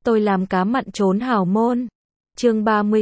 Tôi làm cá mặn trốn hào môn. Chương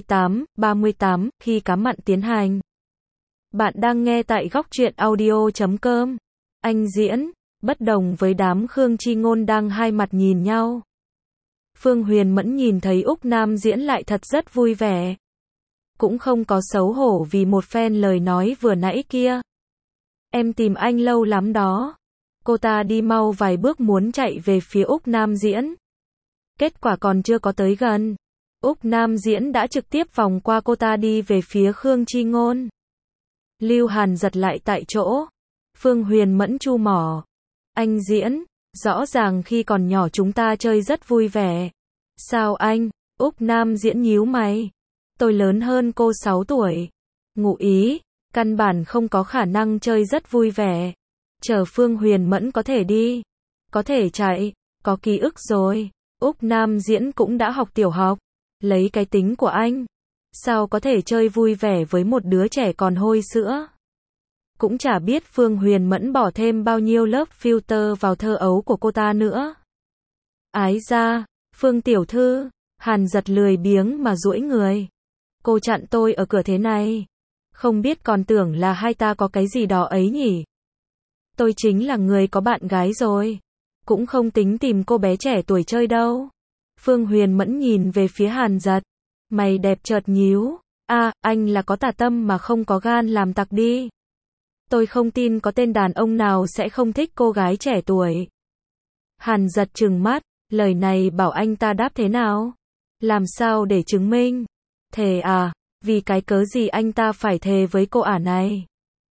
38, khi cá mặn tiến hành. Bạn đang nghe tại góc truyện audio.com. Anh Diễn, bất đồng với đám Khương Chi Ngôn đang hai mặt nhìn nhau. Phương Huyền Mẫn nhìn thấy Úc Nam Diễn lại thật rất vui vẻ. Cũng không có xấu hổ vì một phen lời nói vừa nãy kia. Em tìm anh lâu lắm đó. Cô ta đi mau vài bước muốn chạy về phía Úc Nam Diễn. Kết quả còn chưa có tới gần, Úc Nam Diễn đã trực tiếp vòng qua cô ta đi về phía Khương Chi Ngôn. Lưu Hàn giật lại tại chỗ. Phương Huyền Mẫn chu mỏ. Anh Diễn, rõ ràng khi còn nhỏ chúng ta chơi rất vui vẻ. Sao anh? Úc Nam Diễn nhíu mày. Tôi lớn hơn cô 6 tuổi. Ngụ ý, căn bản không có khả năng chơi rất vui vẻ. Chờ Phương Huyền Mẫn có thể đi, có thể chạy, có ký ức rồi. Úc Nam Diễn cũng đã học tiểu học. Lấy cái tính của anh, sao có thể chơi vui vẻ với một đứa trẻ còn hôi sữa. Cũng chả biết Phương Huyền Mẫn bỏ thêm bao nhiêu lớp filter vào thơ ấu của cô ta nữa. Ái ra, Phương tiểu thư, Hàn giật lười biếng mà duỗi người. Cô chặn tôi ở cửa thế này. Không biết còn tưởng là hai ta có cái gì đó ấy nhỉ. Tôi chính là người có bạn gái rồi. Cũng không tính tìm cô bé trẻ tuổi chơi đâu. Phương Huyền Mẫn nhìn về phía Hàn giật. Mày đẹp chợt nhíu. Anh là có tà tâm mà không có gan làm tặc đi. Tôi không tin có tên đàn ông nào sẽ không thích cô gái trẻ tuổi. Hàn giật trừng mắt. Lời này bảo anh ta đáp thế nào? Làm sao để chứng minh? Thề à? Vì cái cớ gì anh ta phải thề với cô ả này?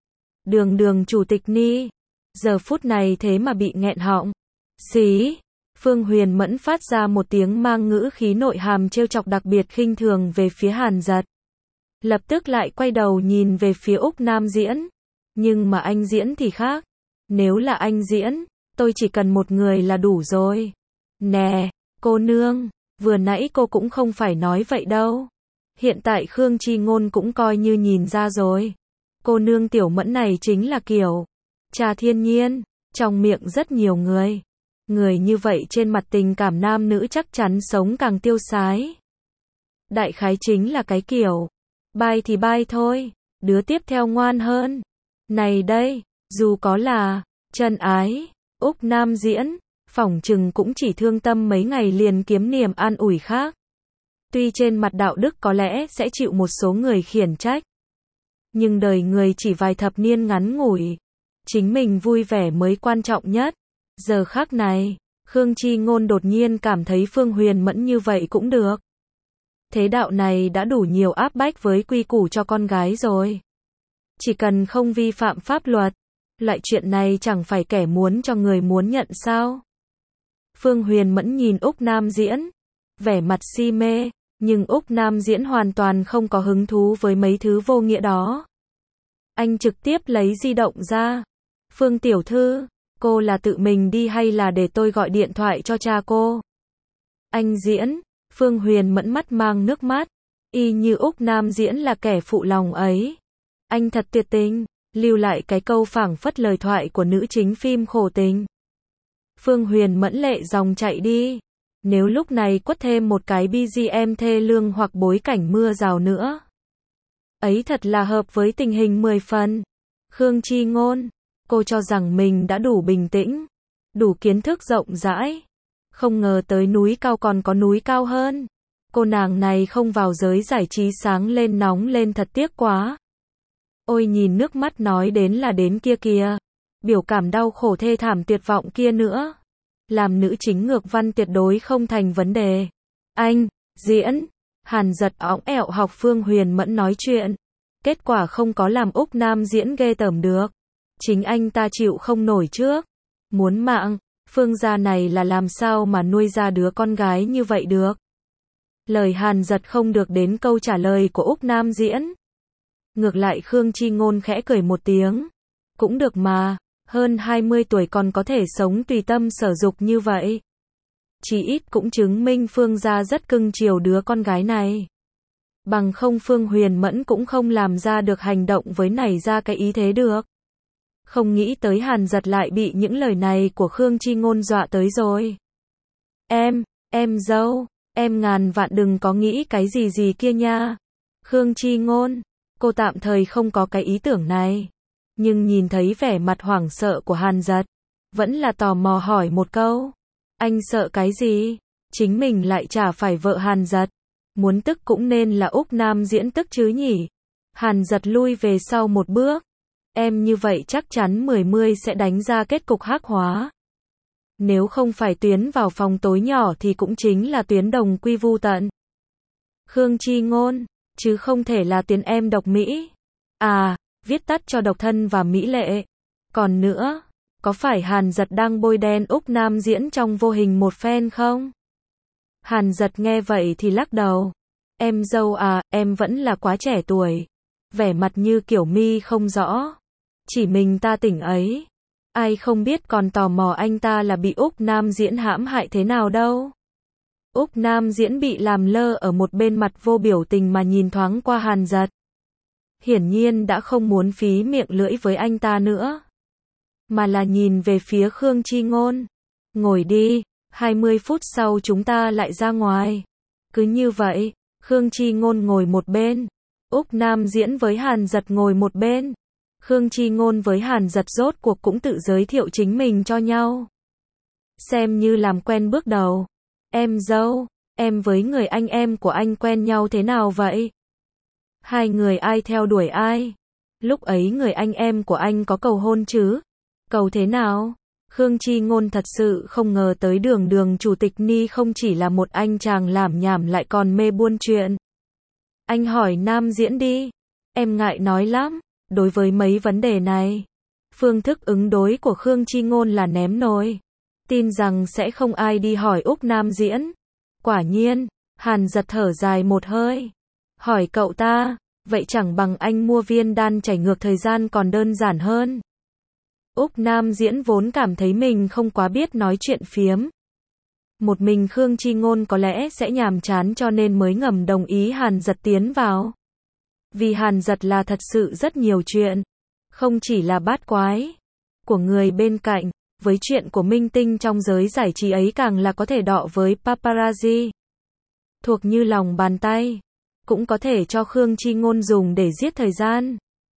Đường chủ tịch Ni. Giờ phút này thế mà bị nghẹn họng. Xí. Phương Huyền Mẫn phát ra một tiếng mang ngữ khí nội hàm trêu chọc đặc biệt khinh thường về phía Hàn giật. Lập tức lại quay đầu nhìn về phía Úc Nam Diễn. Nhưng mà anh Diễn thì khác. Nếu là anh Diễn, tôi chỉ cần một người là đủ rồi. Nè, cô nương, vừa nãy cô cũng không phải nói vậy đâu. Hiện tại Khương Chi Ngôn cũng coi như nhìn ra rồi. Cô nương tiểu mẫn này chính là kiểu trà thiên nhiên, trong miệng rất nhiều người. Người như vậy trên mặt tình cảm nam nữ chắc chắn sống càng tiêu sái. Đại khái chính là cái kiểu bai thì bai thôi, đứa tiếp theo ngoan hơn. Này đây, dù có là chân ái, Úc Nam Diễn, phỏng chừng cũng chỉ thương tâm mấy ngày liền kiếm niềm an ủi khác. Tuy trên mặt đạo đức có lẽ sẽ chịu một số người khiển trách. Nhưng đời người chỉ vài thập niên ngắn ngủi. Chính mình vui vẻ mới quan trọng nhất. Giờ khắc này, Khương Chi Ngôn đột nhiên cảm thấy Phương Huyền Mẫn như vậy cũng được. Thế đạo này đã đủ nhiều áp bách với quy củ cho con gái rồi. Chỉ cần không vi phạm pháp luật, loại chuyện này chẳng phải kẻ muốn cho người muốn nhận sao. Phương Huyền Mẫn nhìn Úc Nam Diễn, vẻ mặt si mê, nhưng Úc Nam Diễn hoàn toàn không có hứng thú với mấy thứ vô nghĩa đó. Anh trực tiếp lấy di động ra. Phương tiểu thư, cô là tự mình đi hay là để tôi gọi điện thoại cho cha cô? Anh Diễn, Phương Huyền Mẫn mắt mang nước mắt, y như Úc Nam Diễn là kẻ phụ lòng ấy. Anh thật tuyệt tình, lưu lại cái câu phảng phất lời thoại của nữ chính phim khổ tình. Phương Huyền Mẫn lệ dòng chạy đi. Nếu lúc này quất thêm một cái BGM thê lương hoặc bối cảnh mưa rào nữa, ấy thật là hợp với tình hình 10 phần. Khương Chi Ngôn, cô cho rằng mình đã đủ bình tĩnh, đủ kiến thức rộng rãi. Không ngờ tới núi cao còn có núi cao hơn. Cô nàng này không vào giới giải trí sáng lên nóng lên thật tiếc quá. Ôi nhìn nước mắt nói đến là đến kia kìa. Biểu cảm đau khổ thê thảm tuyệt vọng kia nữa. Làm nữ chính ngược văn tuyệt đối không thành vấn đề. Anh, Diễn, Hàn giật õng ẹo học Phương Huyền Mẫn nói chuyện. Kết quả không có làm Úc Nam Diễn ghê tởm được. Chính anh ta chịu không nổi trước. Muốn mạng, Phương gia này là làm sao mà nuôi ra đứa con gái như vậy được. Lời Hàn giật không được đến câu trả lời của Úc Nam Diễn. Ngược lại Khương Chi Ngôn khẽ cười một tiếng. Cũng được mà, hơn 20 tuổi còn có thể sống tùy tâm sở dục như vậy. Chỉ ít cũng chứng minh Phương gia rất cưng chiều đứa con gái này. Bằng không Phương Huyền Mẫn cũng không làm ra được hành động với nảy ra cái ý thế được. Không nghĩ tới Hàn giật lại bị những lời này của Khương Chi Ngôn dọa tới rồi. Em dâu, Em ngàn vạn đừng có nghĩ cái gì gì kia nha. Khương Chi Ngôn, cô tạm thời không có cái ý tưởng này. Nhưng nhìn thấy vẻ mặt hoảng sợ của Hàn Dật, vẫn là tò mò hỏi một câu. Anh sợ cái gì? Chính mình lại chả phải vợ Hàn Dật. Muốn tức cũng nên là Úc Nam Diễn tức chứ nhỉ? Hàn Dật lui về sau một bước. Em như vậy chắc chắn 10 sẽ đánh ra kết cục hắc hóa. Nếu không phải tuyến vào phòng tối nhỏ thì cũng chính là tuyến đồng quy vu tận. Khương Chi Ngôn, chứ không thể là tuyến em độc mỹ. À, viết tắt cho độc thân và mỹ lệ. Còn nữa, có phải Hàn Dật đang bôi đen Úc Nam Diễn trong vô hình một phen không? Hàn Dật nghe vậy thì lắc đầu. Em dâu à, em vẫn là quá trẻ tuổi. Vẻ mặt như kiểu mi không rõ. Chỉ mình ta tỉnh ấy. Ai không biết còn tò mò anh ta là bị Úc Nam Diễn hãm hại thế nào đâu. Úc Nam Diễn bị làm lơ ở một bên, mặt vô biểu tình mà nhìn thoáng qua Hàn Dật. Hiển nhiên đã không muốn phí miệng lưỡi với anh ta nữa. Mà là nhìn về phía Khương Chi Ngôn. Ngồi đi, 20 phút sau chúng ta lại ra ngoài. Cứ như vậy, Khương Chi Ngôn ngồi một bên. Úc Nam Diễn với Hàn Dật ngồi một bên. Khương Chi Ngôn với Hàn Dật rốt cuộc cũng tự giới thiệu chính mình cho nhau. Xem như làm quen bước đầu. Em dâu, em với người anh em của anh quen nhau thế nào vậy? Hai người ai theo đuổi ai? Lúc ấy người anh em của anh có cầu hôn chứ? Cầu thế nào? Khương Chi Ngôn thật sự không ngờ tới Đường chủ tịch Ni không chỉ là một anh chàng lảm nhảm lại còn mê buôn chuyện. Anh hỏi Nam Diễn đi. Em ngại nói lắm. Đối với mấy vấn đề này, phương thức ứng đối của Khương Chi Ngôn là ném nồi. Tin rằng sẽ không ai đi hỏi Úc Nam Diễn. Quả nhiên, Hàn Dật thở dài một hơi. Hỏi cậu ta, vậy chẳng bằng anh mua viên đan chảy ngược thời gian còn đơn giản hơn. Úc Nam Diễn vốn cảm thấy mình không quá biết nói chuyện phiếm. Một mình Khương Chi Ngôn có lẽ sẽ nhàm chán cho nên mới ngầm đồng ý Hàn Dật tiến vào. Vì Hàn Dật là thật sự rất nhiều chuyện. Không chỉ là bát quái của người bên cạnh, với chuyện của minh tinh trong giới giải trí ấy càng là có thể đọ với paparazzi. Thuộc như lòng bàn tay. Cũng có thể cho Khương Chi Ngôn dùng để giết thời gian.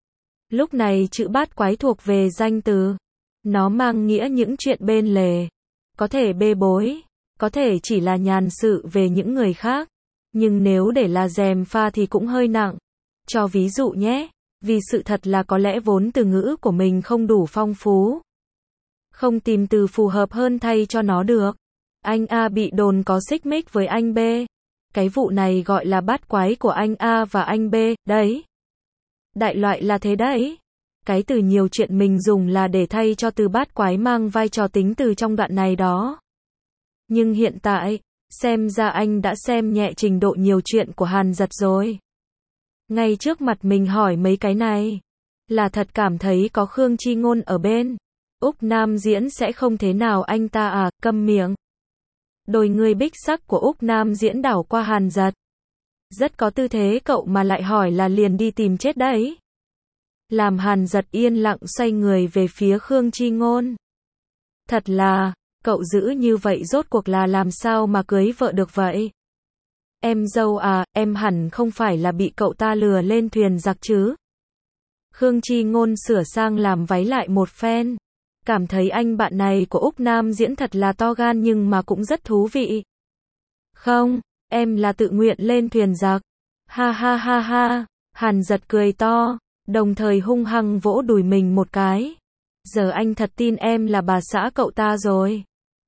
Lúc này chữ bát quái thuộc về danh từ. Nó mang nghĩa những chuyện bên lề. Có thể bê bối. Có thể chỉ là nhàn sự về những người khác. Nhưng nếu để là gièm pha thì cũng hơi nặng. Cho ví dụ nhé. Vì sự thật là có lẽ vốn từ ngữ của mình không đủ phong phú. Không tìm từ phù hợp hơn thay cho nó được. Anh A bị đồn có xích mích với anh B. Cái vụ này gọi là bát quái của anh A và anh B, đấy. Đại loại là thế đấy. Cái từ nhiều chuyện mình dùng là để thay cho từ bát quái mang vai trò tính từ trong đoạn này đó. Nhưng hiện tại, xem ra anh đã xem nhẹ trình độ nhiều chuyện của Hàn Dật rồi. Ngay trước mặt mình hỏi mấy cái này. Là thật cảm thấy có Khương Chi Ngôn ở bên. Úc Nam Diễn sẽ không thế nào anh ta à, câm miệng. Đôi người bích sắc của Úc Nam Diễn đảo qua Hàn Dật. Rất có tư thế cậu mà lại hỏi là liền đi tìm chết đấy. Làm Hàn Dật yên lặng xoay người về phía Khương Chi Ngôn. Thật là, cậu giữ như vậy rốt cuộc là làm sao mà cưới vợ được vậy? Em dâu à, em hẳn không phải là bị cậu ta lừa lên thuyền giặc chứ? Khương Chi Ngôn sửa sang làm váy lại một phen. Cảm thấy anh bạn này của Úc Nam Diễn thật là to gan nhưng mà cũng rất thú vị. Không, em là tự nguyện lên thuyền giặc. Ha ha ha ha, Hàn Dật cười to, đồng thời hung hăng vỗ đùi mình một cái. Giờ anh thật tin em là bà xã cậu ta rồi.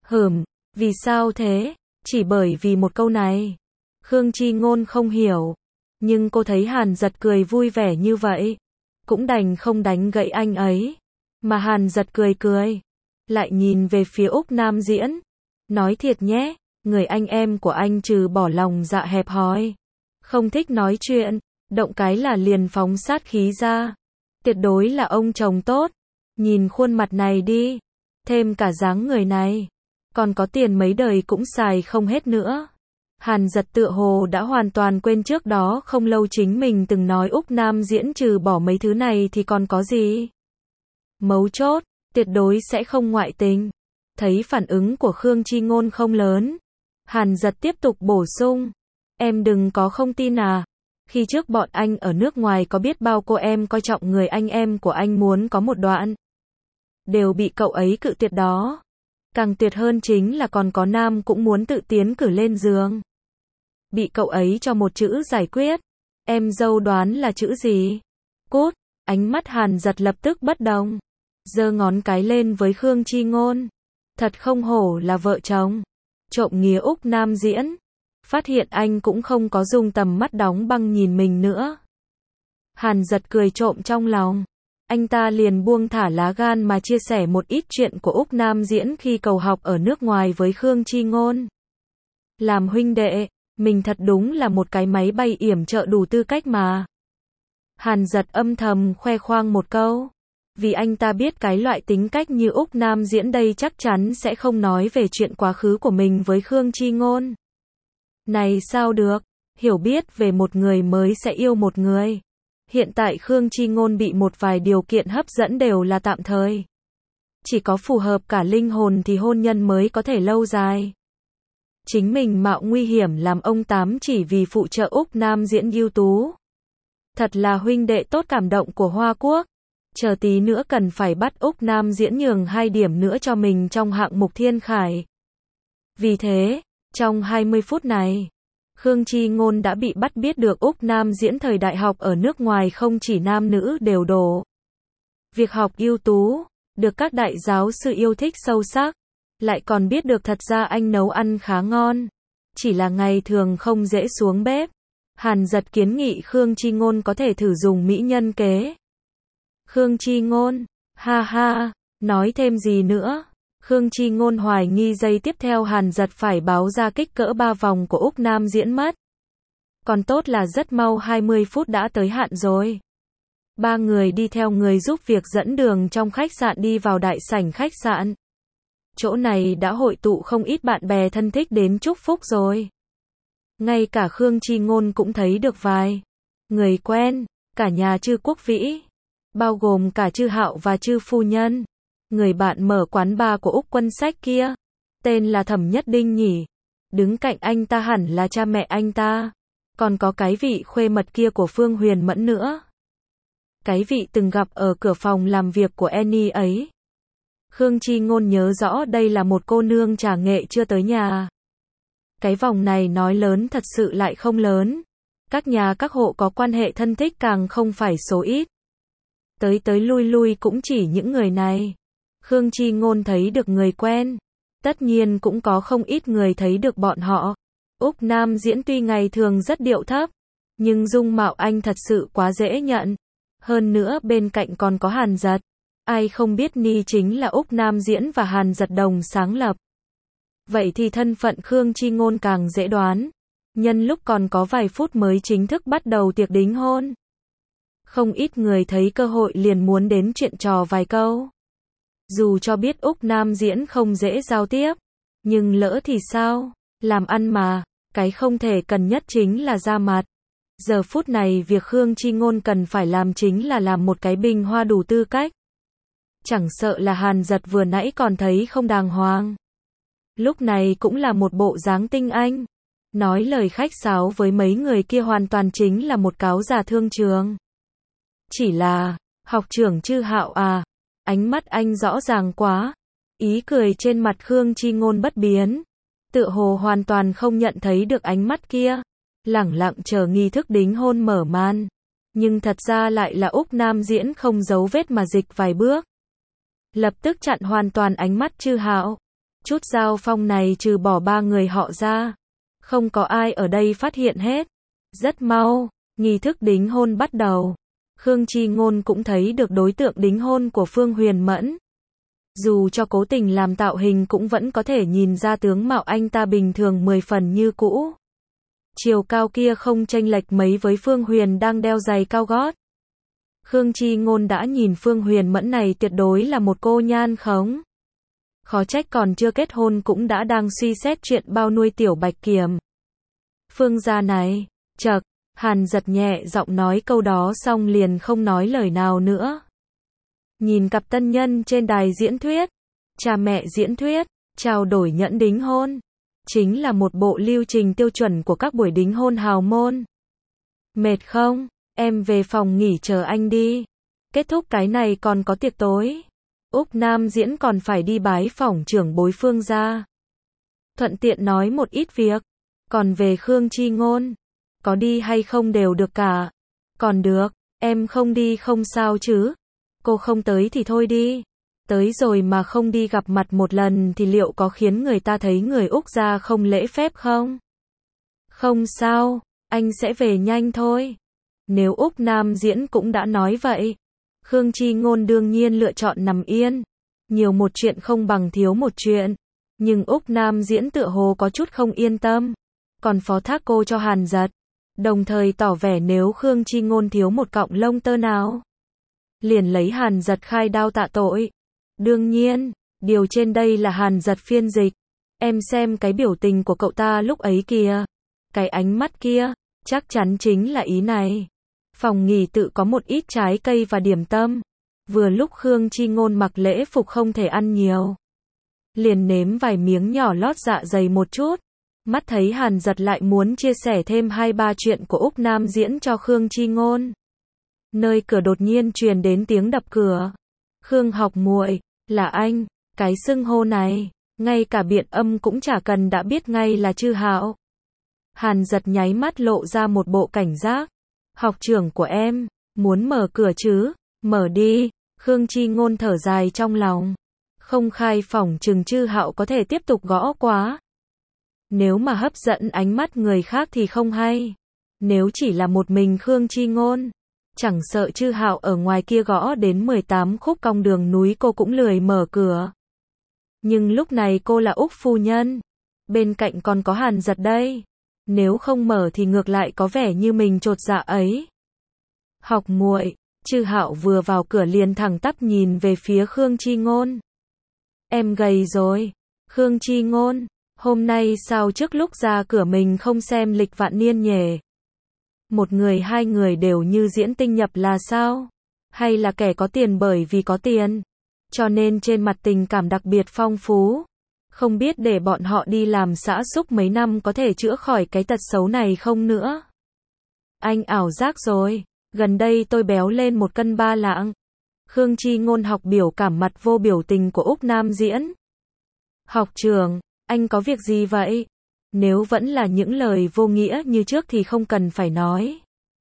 Vì sao thế? Chỉ bởi vì một câu này. Khương Chi Ngôn không hiểu. Nhưng cô thấy Hàn Dật cười vui vẻ như vậy. Cũng đành không đánh gậy anh ấy. Mà Hàn Dật cười. Lại nhìn về phía Úc Nam Diễn. Nói thiệt nhé, người anh em của anh trừ bỏ lòng dạ hẹp hòi. Không thích nói chuyện, động cái là liền phóng sát khí ra. Tuyệt đối là ông chồng tốt. Nhìn khuôn mặt này đi. Thêm cả dáng người này. Còn có tiền mấy đời cũng xài không hết nữa. Hàn Dật tựa hồ đã hoàn toàn quên trước đó không lâu chính mình từng nói Úc Nam Diễn trừ bỏ mấy thứ này thì còn có gì. Mấu chốt, tuyệt đối sẽ không ngoại tình. Thấy phản ứng của Khương Chi Ngôn không lớn. Hàn Giật tiếp tục bổ sung. Em đừng có không tin à. Khi trước bọn anh ở nước ngoài có biết bao cô em coi trọng người anh em của anh muốn có một đoạn. Đều bị cậu ấy cự tuyệt đó. Càng tuyệt hơn chính là còn có nam cũng muốn tự tiến cử lên giường. Bị cậu ấy cho một chữ giải quyết. Em dâu đoán là chữ gì? Cút. Ánh mắt Hàn Giật lập tức bất đồng. Giơ ngón cái lên với Khương Chi Ngôn. Thật không hổ là vợ chồng. Trộm nghía Úc Nam Diễn. Phát hiện anh cũng không có dùng tầm mắt đóng băng nhìn mình nữa. Hàn Giật cười trộm trong lòng. Anh ta liền buông thả lá gan mà chia sẻ một ít chuyện của Úc Nam Diễn khi cầu học ở nước ngoài với Khương Chi Ngôn. Làm huynh đệ, mình thật đúng là một cái máy bay yểm trợ đủ tư cách mà. Hàn Giật âm thầm khoe khoang một câu. Vì anh ta biết cái loại tính cách như Úc Nam Diễn đây chắc chắn sẽ không nói về chuyện quá khứ của mình với Khương Chi Ngôn. Này sao được, hiểu biết về một người mới sẽ yêu một người. Hiện tại Khương Chi Ngôn bị một vài điều kiện hấp dẫn đều là tạm thời. Chỉ có phù hợp cả linh hồn thì hôn nhân mới có thể lâu dài. Chính mình mạo nguy hiểm làm ông Tám chỉ vì phụ trợ Úc Nam Diễn ưu tú. Thật là huynh đệ tốt cảm động của Hoa Quốc. Chờ tí nữa cần phải bắt Úc Nam Diễn nhường 2 điểm nữa cho mình trong hạng mục Thiên Khải. Vì thế, trong 20 phút này, Khương Chi Ngôn đã bị bắt biết được Úc Nam Diễn thời đại học ở nước ngoài không chỉ nam nữ đều đổ. Việc học ưu tú, được các đại giáo sư yêu thích sâu sắc, lại còn biết được thật ra anh nấu ăn khá ngon. Chỉ là ngày thường không dễ xuống bếp. Hàn Giật kiến nghị Khương Chi Ngôn có thể thử dùng mỹ nhân kế. Khương Chi Ngôn, ha ha, nói thêm gì nữa? Khương Chi Ngôn hoài nghi giây tiếp theo Hàn Giật phải báo ra kích cỡ 3 vòng của Úc Nam Diễn mất. Còn tốt là rất mau 20 phút đã tới hạn rồi. 3 người đi theo người giúp việc dẫn đường trong khách sạn đi vào đại sảnh khách sạn. Chỗ này đã hội tụ không ít bạn bè thân thích đến chúc phúc rồi. Ngay cả Khương Chi Ngôn cũng thấy được vài người quen, cả nhà Chư Quốc Vĩ, bao gồm cả Chư Hạo và Chư phu nhân. Người bạn mở quán bar của Úc Quân Sách kia, tên là Thẩm Nhất Đinh nhỉ. Đứng cạnh anh ta hẳn là cha mẹ anh ta. Còn có cái vị khuê mật kia của Phương Huyền Mẫn nữa. Cái vị từng gặp ở cửa phòng làm việc của Annie ấy. Khương Chi Ngôn nhớ rõ đây là một cô nương trà nghệ chưa tới nhà. Cái vòng này nói lớn thật sự lại không lớn. Các nhà các hộ có quan hệ thân thích càng không phải số ít. Tới tới lui lui cũng chỉ những người này. Khương Chi Ngôn thấy được người quen. Tất nhiên cũng có không ít người thấy được bọn họ. Úc Nam Diễn tuy ngày thường rất điệu thấp, nhưng dung mạo anh thật sự quá dễ nhận. Hơn nữa bên cạnh còn có Hàn Giật. Ai không biết Ni chính là Úc Nam Diễn và Hàn Giật đồng sáng lập. Vậy thì thân phận Khương Chi Ngôn càng dễ đoán. Nhân lúc còn có vài phút mới chính thức bắt đầu tiệc đính hôn. Không ít người thấy cơ hội liền muốn đến chuyện trò vài câu. Dù cho biết Úc Nam Diễn không dễ giao tiếp, nhưng lỡ thì sao? Làm ăn mà, cái không thể cần nhất chính là ra mặt. Giờ phút này việc Khương Chi Ngôn cần phải làm chính là làm một cái bình hoa đủ tư cách. Chẳng sợ là Hàn Giật vừa nãy còn thấy không đàng hoàng. Lúc này cũng là một bộ dáng tinh anh. Nói lời khách sáo với mấy người kia hoàn toàn chính là một cáo già thương trường. Chỉ là, học trưởng Chư Hạo à, ánh mắt anh rõ ràng quá. Ý cười trên mặt Khương Chi Ngôn bất biến. Tựa hồ hoàn toàn không nhận thấy được ánh mắt kia. Lẳng lặng chờ nghi thức đính hôn mở màn. Nhưng thật ra lại là Úc Nam Diễn không giấu vết mà dịch vài bước. Lập tức chặn hoàn toàn ánh mắt Chư Hạo. Chút giao phong này trừ bỏ 3 người họ ra, không có ai ở đây phát hiện hết. Rất mau, nghi thức đính hôn bắt đầu. Khương Chi Ngôn cũng thấy được đối tượng đính hôn của Phương Huyền Mẫn. Dù cho cố tình làm tạo hình cũng vẫn có thể nhìn ra tướng mạo anh ta bình thường 10 phần như cũ. Chiều cao kia không chênh lệch mấy với Phương Huyền đang đeo giày cao gót. Khương Chi Ngôn đã nhìn Phương Huyền Mẫn này tuyệt đối là một cô nhan khống. Khó trách còn chưa kết hôn cũng đã đang suy xét chuyện bao nuôi tiểu Bạch Kiểm. Phương gia này, chậc, Hàn Giật nhẹ giọng nói câu đó xong liền không nói lời nào nữa. Nhìn cặp tân nhân trên đài diễn thuyết, cha mẹ diễn thuyết, trao đổi nhẫn đính hôn. chính là một bộ lưu trình tiêu chuẩn của các buổi đính hôn hào môn. Mệt không? Em về phòng nghỉ chờ anh đi. Kết thúc cái này còn có tiệc tối. Úc Nam Diễn còn phải đi bái phỏng trưởng bối Phương gia. Thuận tiện nói một ít việc. Còn về Khương Chi Ngôn, có đi hay không đều được cả. Còn được, em không đi không sao chứ. Cô không tới thì thôi đi. Tới rồi mà không đi gặp mặt một lần thì liệu có khiến người ta thấy người Úc gia không lễ phép không? Không sao, anh sẽ về nhanh thôi. Nếu Úc Nam Diễn cũng đã nói vậy, Khương Chi Ngôn đương nhiên lựa chọn nằm yên. Nhiều một chuyện không bằng thiếu một chuyện. Nhưng Úc Nam Diễn tựa hồ có chút không yên tâm. Còn phó thác cô cho Hàn Dật. Đồng thời tỏ vẻ nếu Khương Chi Ngôn thiếu một cọng lông tơ nào, liền lấy Hàn Dật khai đao tạ tội. Đương nhiên, điều trên đây là Hàn Dật phiên dịch. Em xem cái biểu tình của cậu ta lúc ấy kìa. Cái ánh mắt kia, chắc chắn chính là ý này. Phòng nghỉ tự có một ít trái cây và điểm tâm. Vừa lúc Khương Chi Ngôn mặc lễ phục không thể ăn nhiều, liền nếm vài miếng nhỏ lót dạ dày một chút. Mắt thấy Hàn Dật lại muốn chia sẻ thêm 2-3 chuyện của Úc Nam Diễn cho Khương Chi Ngôn. Nơi cửa đột nhiên truyền đến tiếng đập cửa. Khương học muội, là anh, cái xưng hô này, ngay cả biện âm cũng chả cần đã biết ngay là Chư Hạo. Hàn Dật nháy mắt lộ ra một bộ cảnh giác. Học trưởng của em, muốn mở cửa chứ, mở đi. Khương Chi Ngôn thở dài trong lòng. Không khai phỏng chừng Chư Hạo có thể tiếp tục gõ quá. Nếu mà hấp dẫn ánh mắt người khác thì không hay. Nếu chỉ là một mình Khương Chi Ngôn, chẳng sợ Chư Hạo ở ngoài kia gõ đến 18 khúc cong đường núi cô cũng lười mở cửa. Nhưng lúc này cô là Úc phu nhân, bên cạnh còn có Hàn Dật đây. Nếu không mở thì ngược lại có vẻ như mình chột dạ ấy. Học muội, Chư Hạo vừa vào cửa liền thẳng tắp nhìn về phía Khương Chi Ngôn. Em gầy rồi. Khương Chi Ngôn, hôm nay sao trước lúc ra cửa mình không xem lịch vạn niên nhỉ? Một người hai người đều như diễn tinh nhập là sao? Hay là kẻ có tiền bởi vì có tiền, cho nên trên mặt tình cảm đặc biệt phong phú? Không biết để bọn họ đi làm xã xúc mấy năm có thể chữa khỏi cái tật xấu này không nữa? Anh ảo giác rồi, gần đây tôi béo lên 1 cân 3 lạng. Khương Chi Ngôn học biểu cảm mặt vô biểu tình của Úc Nam Diễn. Học trưởng, anh có việc gì vậy? Nếu vẫn là những lời vô nghĩa như trước thì không cần phải nói.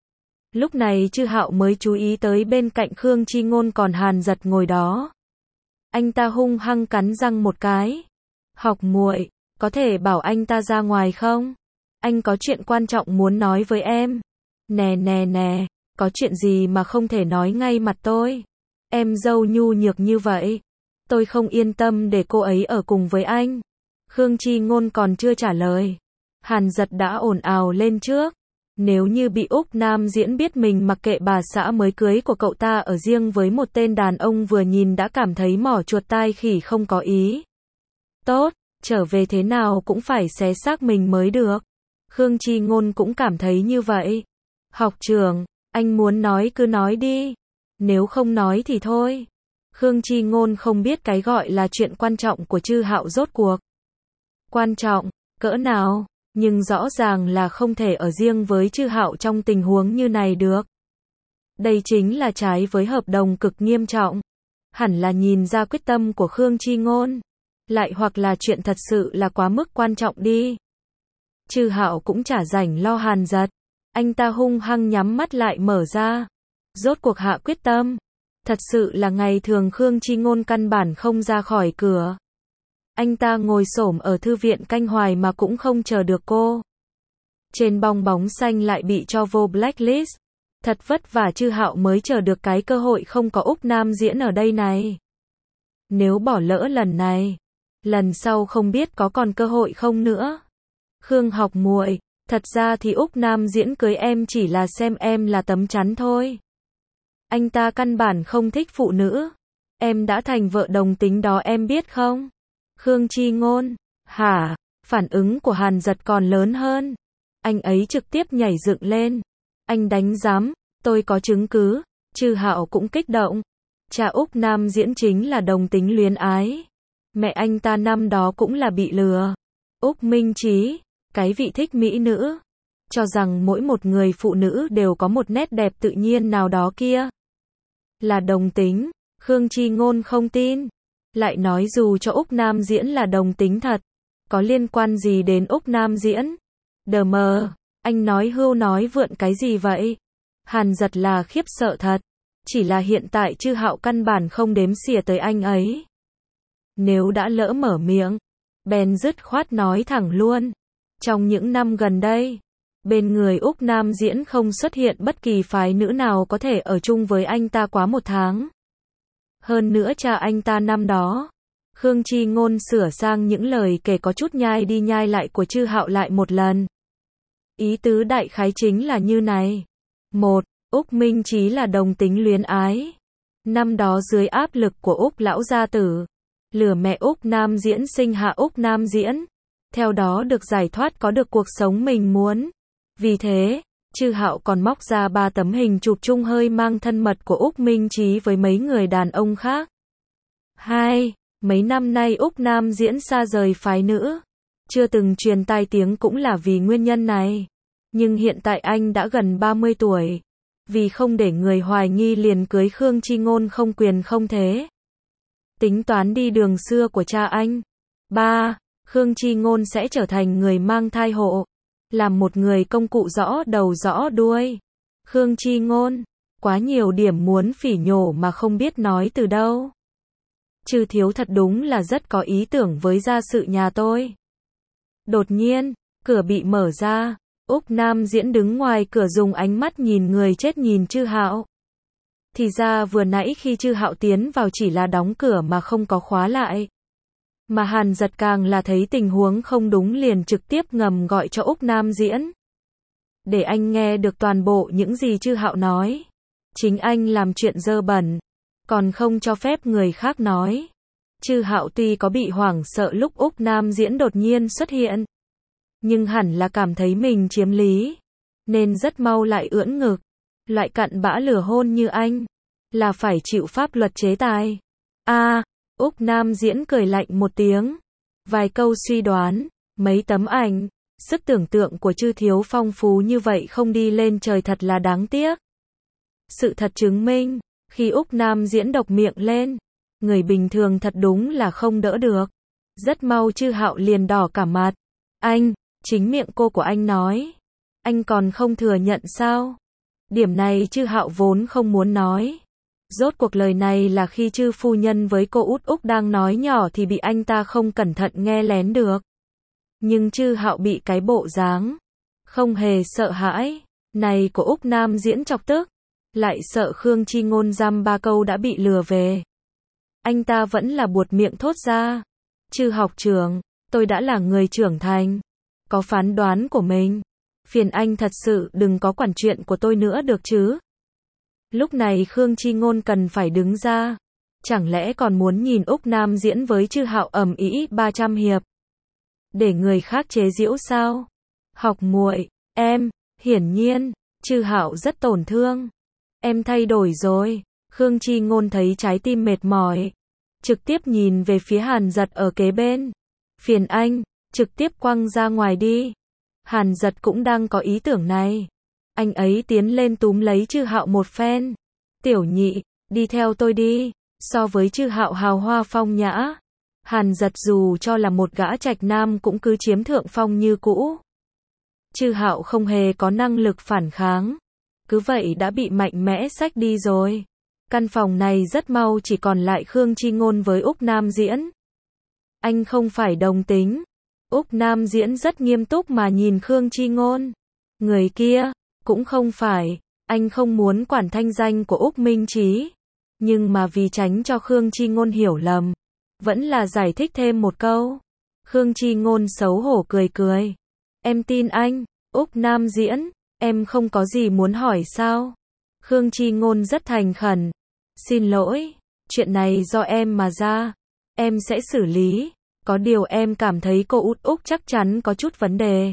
Lúc này Chư Hạo mới chú ý tới bên cạnh Khương Chi Ngôn còn Hàn Dật ngồi đó. Anh ta hung hăng cắn răng một cái. Học muội, có thể bảo anh ta ra ngoài không? Anh có chuyện quan trọng muốn nói với em. Nè nè nè, có chuyện gì mà không thể nói ngay mặt tôi? Em dâu nhu nhược như vậy, tôi không yên tâm để cô ấy ở cùng với anh. Khương Chi Ngôn còn chưa trả lời, Hàn Dật đã ồn ào lên trước. Nếu như bị Úc Nam Diễn biết mình mặc kệ bà xã mới cưới của cậu ta ở riêng với một tên đàn ông vừa nhìn đã cảm thấy mỏ chuột tai khỉ không có ý. Tốt, trở về thế nào cũng phải xé xác mình mới được. Khương Chi Ngôn cũng cảm thấy như vậy. Học trưởng, anh muốn nói cứ nói đi. Nếu không nói thì thôi. Khương Chi Ngôn không biết cái gọi là chuyện quan trọng của Chư Hạo rốt cuộc quan trọng cỡ nào, nhưng rõ ràng là không thể ở riêng với Chư Hạo trong tình huống như này được. Đây chính là trái với hợp đồng cực nghiêm trọng. Hẳn là nhìn ra quyết tâm của Khương Chi Ngôn, lại hoặc là chuyện thật sự là quá mức quan trọng đi. Chư Hạo cũng chả rảnh lo Hàn Dật. Anh ta hung hăng nhắm mắt lại mở ra. Rốt cuộc hạ quyết tâm. Thật sự là ngày thường Khương Chi Ngôn căn bản không ra khỏi cửa. Anh ta ngồi xổm ở thư viện canh hoài mà cũng không chờ được cô. Trên bong bóng xanh lại bị cho vô blacklist. Thật vất vả Chư Hạo mới chờ được cái cơ hội không có Úc Nam Diễn ở đây này. Nếu bỏ lỡ lần này, lần sau không biết có còn cơ hội không nữa. Khương học muội, thật ra thì Úc Nam Diễn cưới em chỉ là xem em là tấm chắn thôi. Anh ta căn bản không thích phụ nữ. Em đã thành vợ đồng tính đó em biết không? Khương Chi Ngôn, hả? Phản ứng của Hàn Dật còn lớn hơn. Anh ấy trực tiếp nhảy dựng lên. Anh đánh giám, tôi có chứng cứ. Chư Hạo cũng kích động. Cha Úc Nam Diễn chính là đồng tính luyến ái. Mẹ anh ta năm đó cũng là bị lừa. Úc Minh Trí, cái vị thích mỹ nữ, cho rằng mỗi một người phụ nữ đều có một nét đẹp tự nhiên nào đó kia. Là đồng tính, Khương Chi Ngôn không tin. Lại nói dù cho Úc Nam Diễn là đồng tính thật, có liên quan gì đến Úc Nam Diễn? Đờ mờ, anh nói hưu nói vượn cái gì vậy? Hàn Giật là khiếp sợ thật. Chỉ là hiện tại Chư Hạo căn bản không đếm xỉa tới anh ấy. Nếu đã lỡ mở miệng, bèn dứt khoát nói thẳng luôn. Trong những năm gần đây, bên người Úc Nam Diễn không xuất hiện bất kỳ phái nữ nào có thể ở chung với anh ta quá 1 tháng. Hơn nữa cha anh ta năm đó, Khương Chi Ngôn sửa sang những lời kể có chút nhai đi nhai lại của Chư Hạo lại một lần. Ý tứ đại khái chính là như này. 1. Úc Minh Trí là đồng tính luyến ái. Năm đó dưới áp lực của Úc lão gia tử, lừa mẹ Úc Nam Diễn sinh hạ Úc Nam Diễn. Theo đó được giải thoát có được cuộc sống mình muốn. Vì thế, Chư Hạo còn móc ra 3 tấm hình chụp chung hơi mang thân mật của Úc Minh Trí với mấy người đàn ông khác. 2. Mấy năm nay Úc Nam Diễn xa rời phái nữ. Chưa từng truyền tai tiếng cũng là vì nguyên nhân này. Nhưng hiện tại anh đã gần 30 tuổi. Vì không để người hoài nghi liền cưới Khương Chi Ngôn không quyền không thế. Tính toán đi đường xưa của cha anh. 3. Khương Chi Ngôn sẽ trở thành người mang thai hộ. Làm một người công cụ rõ đầu rõ đuôi. Khương Chi Ngôn, quá nhiều điểm muốn phỉ nhổ mà không biết nói từ đâu. Chư thiếu thật đúng là rất có ý tưởng với gia sự nhà tôi. Đột nhiên, cửa bị mở ra. Úc Nam Diễn đứng ngoài cửa dùng ánh mắt nhìn người chết nhìn Chư Hạo. Thì ra vừa nãy khi Chư Hạo tiến vào chỉ là đóng cửa mà không có khóa lại. Mà Hàn Giật càng là thấy tình huống không đúng liền trực tiếp ngầm gọi cho Úc Nam Diễn. Để anh nghe được toàn bộ những gì Chư Hạo nói. Chính anh làm chuyện dơ bẩn, còn không cho phép người khác nói. Chư Hạo tuy có bị hoảng sợ lúc Úc Nam Diễn đột nhiên xuất hiện, nhưng hẳn là cảm thấy mình chiếm lý, nên rất mau lại ưỡn ngực. Loại cặn bã lừa hôn như anh, là phải chịu pháp luật chế tài. Úc Nam Diễn cười lạnh một tiếng. Vài câu suy đoán, mấy tấm ảnh, sức tưởng tượng của Chư thiếu phong phú như vậy không đi lên trời thật là đáng tiếc. Sự thật chứng minh, khi Úc Nam Diễn độc miệng lên, người bình thường thật đúng là không đỡ được. Rất mau Chư Hạo liền đỏ cả mặt. Anh, chính miệng cô của anh nói. Anh còn không thừa nhận sao? Điểm này Chư Hạo vốn không muốn nói. Rốt cuộc lời này là khi Chư phu nhân với cô út Úc đang nói nhỏ thì bị anh ta không cẩn thận nghe lén được. Nhưng Chư Hạo bị cái bộ dáng không hề sợ hãi này của Úc Nam Diễn chọc tức, lại sợ Khương Chi Ngôn dăm 3 câu đã bị lừa về. Anh ta vẫn là buột miệng thốt ra. Chư học trưởng, tôi đã là người trưởng thành, có phán đoán của mình. Phiền anh thật sự đừng có quản chuyện của tôi nữa được chứ. Lúc này Khương Chi Ngôn cần phải đứng ra. Chẳng lẽ còn muốn nhìn Úc Nam Diễn với Chư Hạo ầm ĩ 300 hiệp? Để người khác chế giễu sao? Học muội, em, hiển nhiên, Chư Hạo rất tổn thương. Em thay đổi rồi. Khương Chi Ngôn thấy trái tim mệt mỏi, trực tiếp nhìn về phía Hàn Giật ở kế bên. Phiền anh, trực tiếp quăng ra ngoài đi. Hàn Giật cũng đang có ý tưởng này. Anh ấy tiến lên túm lấy Chư Hạo một phen. Tiểu nhị, đi theo tôi đi. So với Chư Hạo hào hoa phong nhã, Hàn Giật dù cho là một gã trạch nam cũng cứ chiếm thượng phong như cũ. Chư Hạo không hề có năng lực phản kháng, cứ vậy đã bị mạnh mẽ xách đi rồi. Căn phòng này rất mau chỉ còn lại Khương Chi Ngôn với Úc Nam Diễn. Anh không phải đồng tính. Úc Nam Diễn rất nghiêm túc mà nhìn Khương Chi Ngôn. Người kia, cũng không phải, anh không muốn quản thanh danh của Úc Minh Trí. Nhưng mà vì tránh cho Khương Chi Ngôn hiểu lầm, vẫn là giải thích thêm một câu. Khương Chi Ngôn xấu hổ cười cười. Em tin anh, Úc Nam Diễn, em không có gì muốn hỏi sao? Khương Chi Ngôn rất thành khẩn. Xin lỗi, chuyện này do em mà ra. Em sẽ xử lý. Có điều em cảm thấy cô út Úc chắc chắn có chút vấn đề.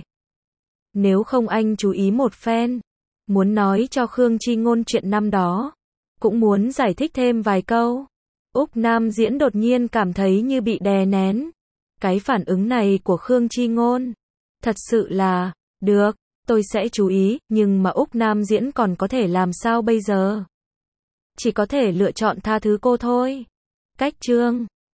Nếu không anh chú ý một phen. Muốn nói cho Khương Chi Ngôn chuyện năm đó. Cũng muốn giải thích thêm vài câu. Úc Nam Diễn đột nhiên cảm thấy như bị đè nén. Cái phản ứng này của Khương Chi Ngôn, thật sự là, được, tôi sẽ chú ý, nhưng mà Úc Nam Diễn còn có thể làm sao bây giờ? Chỉ có thể lựa chọn tha thứ cô thôi. Cách chương